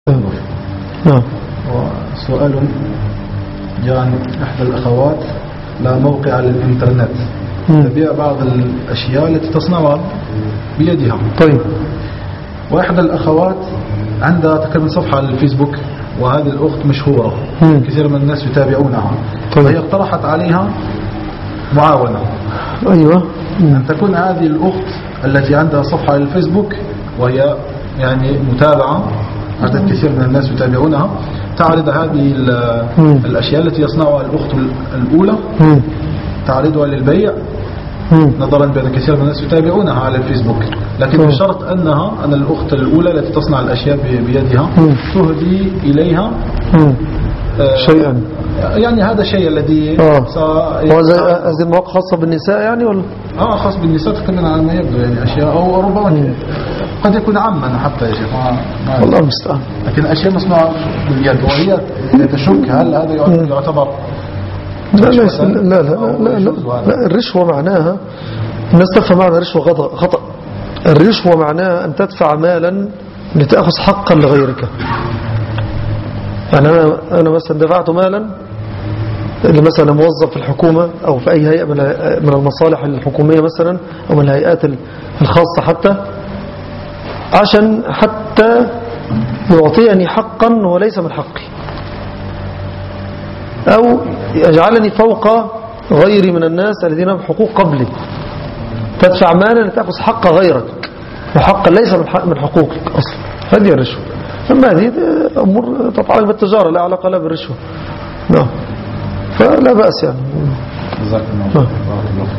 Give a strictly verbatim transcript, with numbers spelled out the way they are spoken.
نعم. وسؤال جاء عن إحدى الأخوات لا موقع على الإنترنت تبيع بعض الأشياء التي تصنعها بيدها. طيب. وإحدى الأخوات عندها تقريبا صفحة على الفيسبوك، وهذه الأخت مشهورة مم. كثير من الناس يتابعونها. طيب. فهي اقترحت عليها معاونة. أيوة. مم. أن تكون هذه الأخت التي عندها صفحة على الفيسبوك وهي يعني متابعة، عدد كثير من الناس يتابعونها، تعرض هذه الأشياء التي يصنعها الأخت الأولى، مم. تعرضها للبيع، مم. نظرا بأن كثير من الناس يتابعونها على الفيسبوك، لكن مم. بشرط أنها أن الأخت الأولى التي تصنع الأشياء بيدها مم. تهدي إليها مم. آه شيئا. يعني هذا الشيء الذي هذه المواقع خاصة بالنساء يعني ولا؟ اه خاص بالنساء تكلم على ما يبدو، يعني أشياء أو ربما قد يكون عاما حتى يا شيخ، والله المستعان. لكن أشياء مصنوعة باليد وهي تشك هل هذا يعتبر؟ لا لا لا لا, لا, لا, لا الرشوة معناها الناس تفهم معنى الرشوة خطأ. الرشوة معناها أن تدفع مالا لتأخذ حقا لغيرك. يعني أنا, أنا مثلا دفعت مالا مثلا موظف في الحكومة أو في أي هيئة من المصالح الحكومية مثلا أو من الهيئات الخاصة حتى عشان حتى يعطيني حقا وليس من حقي، أو يجعلني فوق غيري من الناس الذين لهم حقوق قبلي. تدفع مالا لتأخذ حق غيرك وحقا ليس من حقوقك أصلا. هذه الرشوة. أما هذه أمور تتعلق بالتجارة لا علاقة لها بالرشوة. نعم. فلا بأس يعني.